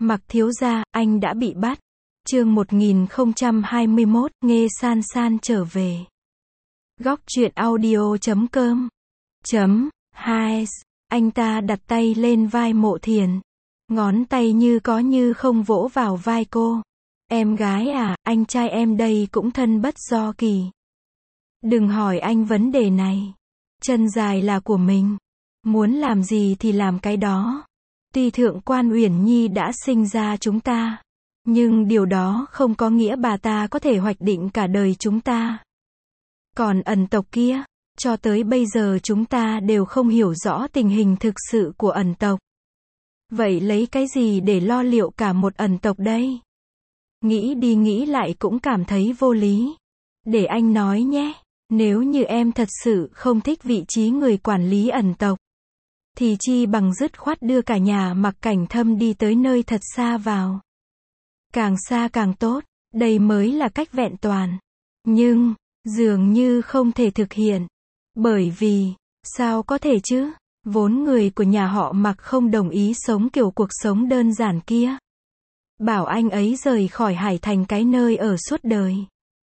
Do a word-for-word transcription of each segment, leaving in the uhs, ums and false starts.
Mặc thiếu gia, anh đã bị bắt. Chương một nghìn không trăm hai mươi mốt, Nghê San San trở về. Góc truyện audio chấm com chấm hai. Anh ta đặt tay lên vai Mộ Thiền. Ngón tay như có như không vỗ vào vai cô. Em gái à, anh trai em đây cũng thân bất do kỳ. Đừng hỏi anh vấn đề này. Chân dài là của mình. Muốn làm gì thì làm cái đó. Tuy Thượng quan Uyển Nhi đã sinh ra chúng ta, nhưng điều đó không có nghĩa bà ta có thể hoạch định cả đời chúng ta. Còn ẩn tộc kia, cho tới bây giờ chúng ta đều không hiểu rõ tình hình thực sự của ẩn tộc. Vậy lấy cái gì để lo liệu cả một ẩn tộc đây? Nghĩ đi nghĩ lại cũng cảm thấy vô lý. Để anh nói nhé, nếu như em thật sự không thích vị trí người quản lý ẩn tộc, thì chi bằng dứt khoát đưa cả nhà Mặc Cảnh Thâm đi tới nơi thật xa vào. Càng xa càng tốt, đây mới là cách vẹn toàn. Nhưng, dường như không thể thực hiện. Bởi vì, sao có thể chứ? Vốn người của nhà họ Mặc không đồng ý sống kiểu cuộc sống đơn giản kia. Bảo anh ấy rời khỏi Hải Thành cái nơi ở suốt đời.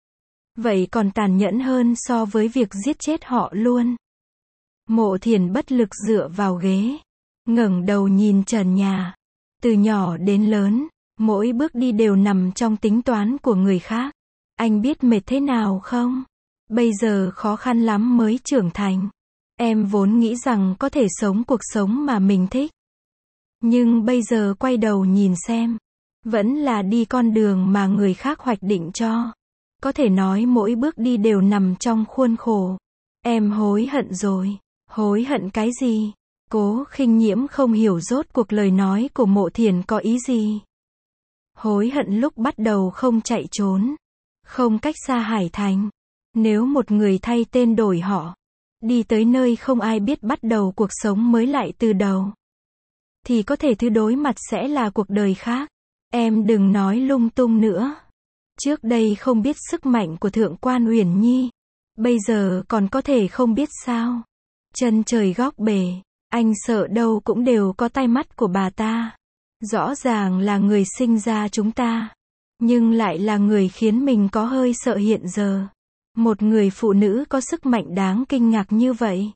Vậy còn tàn nhẫn hơn so với việc giết chết họ luôn. Mộ Thiền bất lực dựa vào ghế, ngẩng đầu nhìn trần nhà. Từ nhỏ đến lớn, mỗi bước đi đều nằm trong tính toán của người khác. Anh biết mệt thế nào không? Bây giờ khó khăn lắm mới trưởng thành. Em vốn nghĩ rằng có thể sống cuộc sống mà mình thích. Nhưng bây giờ quay đầu nhìn xem, vẫn là đi con đường mà người khác hoạch định cho. Có thể nói mỗi bước đi đều nằm trong khuôn khổ. Em hối hận rồi. Hối hận cái gì? Cố Khinh Nhiễm không hiểu rốt cuộc lời nói của Mộ Thiền có ý gì. Hối hận lúc bắt đầu không chạy trốn, không cách xa Hải Thành. Nếu một người thay tên đổi họ, đi tới nơi không ai biết bắt đầu cuộc sống mới lại từ đầu, thì có thể thứ đối mặt sẽ là cuộc đời khác. Em đừng nói lung tung nữa. Trước đây không biết sức mạnh của Thượng quan Uyển Nhi, bây giờ còn có thể không biết sao? Chân trời góc bể, anh sợ đâu cũng đều có tay mắt của bà ta. Rõ ràng là người sinh ra chúng ta, nhưng lại là người khiến mình có hơi sợ hiện giờ. Một người phụ nữ có sức mạnh đáng kinh ngạc như vậy.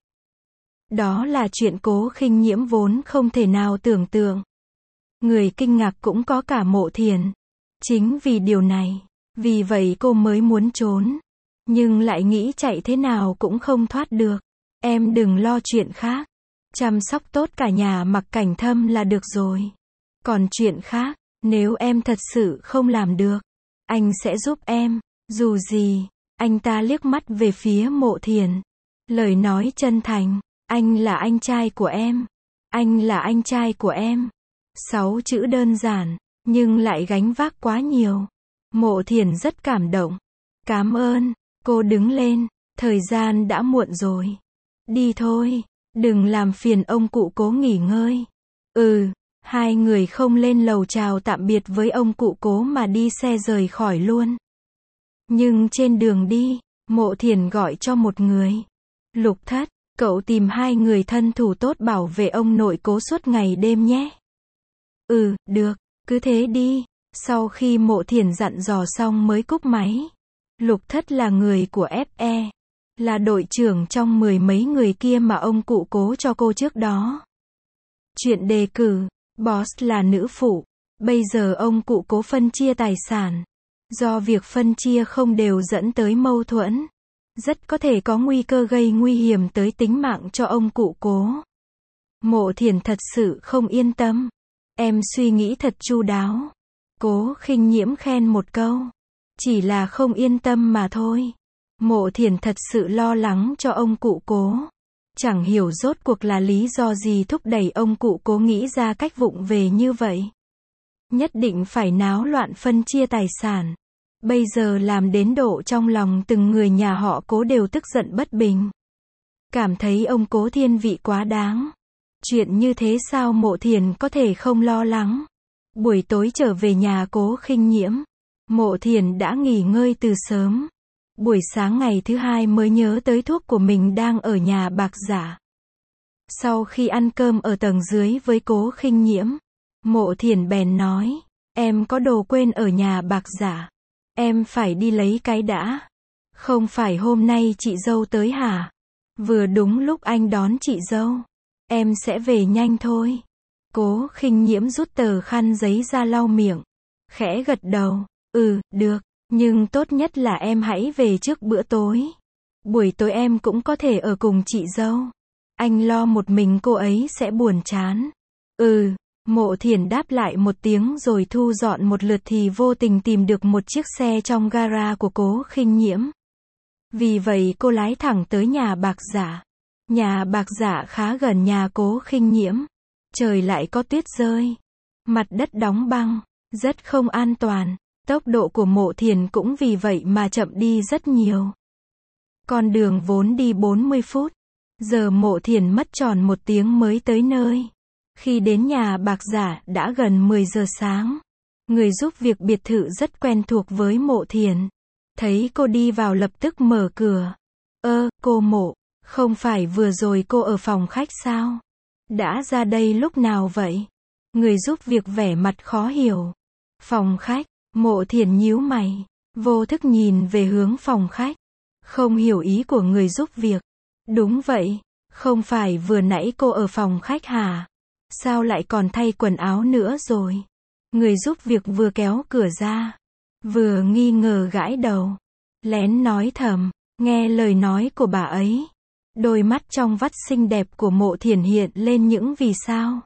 Đó là chuyện Cố Khinh Nhiễm vốn không thể nào tưởng tượng. Người kinh ngạc cũng có cả Mộ Thiền. Chính vì điều này, vì vậy cô mới muốn trốn, nhưng lại nghĩ chạy thế nào cũng không thoát được. Em đừng lo chuyện khác. Chăm sóc tốt cả nhà Mặc Cảnh Thâm là được rồi. Còn chuyện khác, nếu em thật sự không làm được, anh sẽ giúp em. Dù gì, anh ta liếc mắt về phía Mộ Thiền. Lời nói chân thành, anh là anh trai của em. Anh là anh trai của em. Sáu chữ đơn giản, nhưng lại gánh vác quá nhiều. Mộ Thiền rất cảm động. Cảm ơn. Cô đứng lên, thời gian đã muộn rồi. Đi thôi, đừng làm phiền ông cụ Cố nghỉ ngơi. Ừ, hai người không lên lầu chào tạm biệt với ông cụ Cố mà đi xe rời khỏi luôn. Nhưng trên đường đi, Mộ Thiền gọi cho một người. Lục Thất, cậu tìm hai người thân thủ tốt bảo vệ ông nội Cố suốt ngày đêm nhé. Ừ, được, cứ thế đi. Sau khi Mộ Thiền dặn dò xong mới cúp máy. Lục Thất là người của ép e. Là đội trưởng trong mười mấy người kia mà ông cụ Cố cho cô trước đó. Chuyện đề cử, boss là nữ phụ. Bây giờ ông cụ Cố phân chia tài sản. Do việc phân chia không đều dẫn tới mâu thuẫn. Rất có thể có nguy cơ gây nguy hiểm tới tính mạng cho ông cụ Cố. Mộ Thiền thật sự không yên tâm. Em suy nghĩ thật chu đáo. Cố Khinh Nhiễm khen một câu. Chỉ là không yên tâm mà thôi. Mộ Thiền thật sự lo lắng cho ông cụ Cố. Chẳng hiểu rốt cuộc là lý do gì thúc đẩy ông cụ Cố nghĩ ra cách vụng về như vậy. Nhất định phải náo loạn phân chia tài sản. Bây giờ làm đến độ trong lòng từng người nhà họ Cố đều tức giận bất bình. Cảm thấy ông Cố thiên vị quá đáng. Chuyện như thế sao Mộ Thiền có thể không lo lắng. Buổi tối trở về nhà Cố Khinh Nhiễm, Mộ Thiền đã nghỉ ngơi từ sớm. Buổi sáng ngày thứ hai mới nhớ tới thuốc của mình đang ở nhà Bạc Giả. Sau khi ăn cơm ở tầng dưới với Cố Khinh Nhiễm, Mộ Thiển bèn nói, em có đồ quên ở nhà bạc giả. Em phải đi lấy cái đã. Không phải hôm nay chị dâu tới hả? Vừa đúng lúc anh đón chị dâu. Em sẽ về nhanh thôi. Cố Khinh Nhiễm rút tờ khăn giấy ra lau miệng. Khẽ gật đầu, ừ, được, nhưng tốt nhất là em hãy về trước bữa tối. Buổi tối em cũng có thể ở cùng chị dâu. Anh lo một mình cô ấy sẽ buồn chán. Ừ, Mộ Thiển đáp lại một tiếng rồi thu dọn một lượt thì vô tình tìm được một chiếc xe trong gara của Cố Khinh Nhiễm. Vì vậy cô lái thẳng tới nhà bạc giả. Nhà bạc giả khá gần nhà Cố Khinh Nhiễm. Trời lại có tuyết rơi. Mặt đất đóng băng, rất không an toàn. Tốc độ của Mộ Thiển cũng vì vậy mà chậm đi rất nhiều. Con đường vốn đi bốn mươi phút. Giờ Mộ Thiển mất tròn một tiếng mới tới nơi. Khi đến nhà bạc giả đã gần mười giờ sáng. Người giúp việc biệt thự rất quen thuộc với Mộ Thiển. Thấy cô đi vào lập tức mở cửa. Ơ, cô Mộ, không phải vừa rồi cô ở phòng khách sao? Đã ra đây lúc nào vậy? Người giúp việc vẻ mặt khó hiểu. Phòng khách, Mộ Thiển nhíu mày, vô thức nhìn về hướng phòng khách. Không hiểu ý của người giúp việc. Đúng vậy, không phải vừa nãy cô ở phòng khách hả? Sao lại còn thay quần áo nữa rồi? Người giúp việc vừa kéo cửa ra, vừa nghi ngờ gãi đầu, lén nói thầm, nghe lời nói của bà ấy. Đôi mắt trong vắt xinh đẹp của Mộ Thiển hiện lên những vì sao.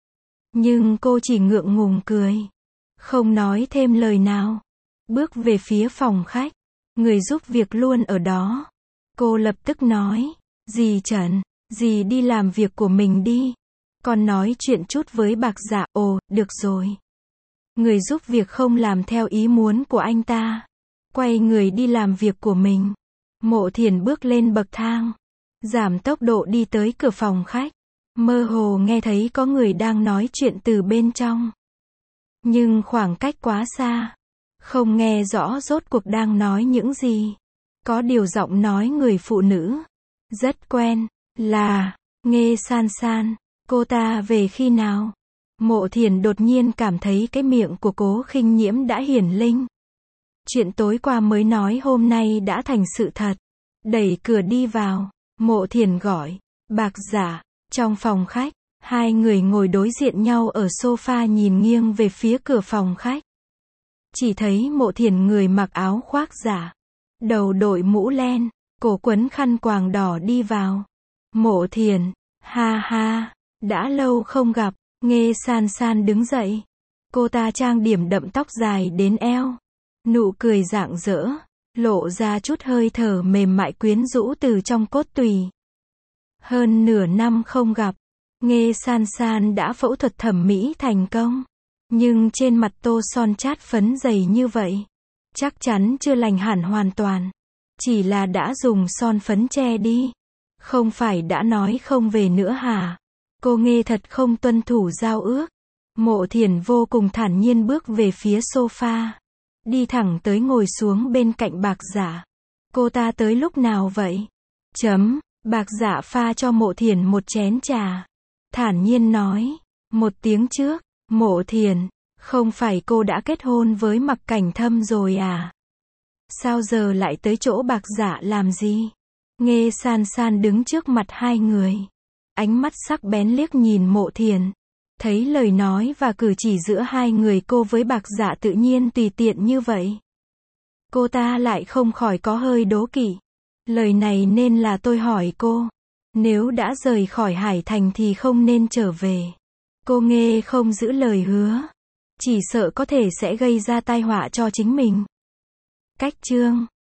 Nhưng cô chỉ ngượng ngùng cười, không nói thêm lời nào. Bước về phía phòng khách, người giúp việc luôn ở đó. Cô lập tức nói, dì Trần, dì đi làm việc của mình đi. Con nói chuyện chút với bạc giả. Ồ, được rồi. Người giúp việc không làm theo ý muốn của anh ta. Quay người đi làm việc của mình. Mộ Thiển bước lên bậc thang. Giảm tốc độ đi tới cửa phòng khách. Mơ hồ nghe thấy có người đang nói chuyện từ bên trong. Nhưng khoảng cách quá xa. Không nghe rõ rốt cuộc đang nói những gì. Có điều giọng nói người phụ nữ. Rất quen. Là, Nghê San San. Cô ta về khi nào? Mộ Thiển đột nhiên cảm thấy cái miệng của Cố Khinh Nhiễm đã hiển linh. Chuyện tối qua mới nói hôm nay đã thành sự thật. Đẩy cửa đi vào. Mộ Thiển gọi. Bạc giả. Trong phòng khách, hai người ngồi đối diện nhau ở sofa nhìn nghiêng về phía cửa phòng khách. Chỉ thấy Mộ Thiển người mặc áo khoác giả. Đầu đội mũ len, cổ quấn khăn quàng đỏ đi vào. Mộ Thiển, ha ha, đã lâu không gặp. Nghê San San đứng dậy. Cô ta trang điểm đậm tóc dài đến eo. Nụ cười rạng rỡ, lộ ra chút hơi thở mềm mại quyến rũ từ trong cốt tủy. Hơn nửa năm không gặp, Nghê San San đã phẫu thuật thẩm mỹ thành công. Nhưng trên mặt tô son chát phấn dày như vậy, chắc chắn chưa lành hẳn hoàn toàn. Chỉ là đã dùng son phấn che đi. Không phải đã nói không về nữa hả? Cô Nghê thật không tuân thủ giao ước. Mộ Thiển vô cùng thản nhiên bước về phía sofa. Đi thẳng tới ngồi xuống bên cạnh bạc giả. Cô ta tới lúc nào vậy? Chấm, bạc giả pha cho Mộ Thiển một chén trà. Thản nhiên nói, một tiếng trước, Mộ Thiển, không phải cô đã kết hôn với Mặc Cảnh Thâm rồi à? Sao giờ lại tới chỗ bạc giả làm gì? Nghê San San đứng trước mặt hai người. Ánh mắt sắc bén liếc nhìn Mộ Thiển. Thấy lời nói và cử chỉ giữa hai người cô với bạc giả tự nhiên tùy tiện như vậy. Cô ta lại không khỏi có hơi đố kỵ. Lời này nên là tôi hỏi cô. Nếu đã rời khỏi Hải Thành thì không nên trở về. Cô Nghê không giữ lời hứa. Chỉ sợ có thể sẽ gây ra tai họa cho chính mình. Cách chương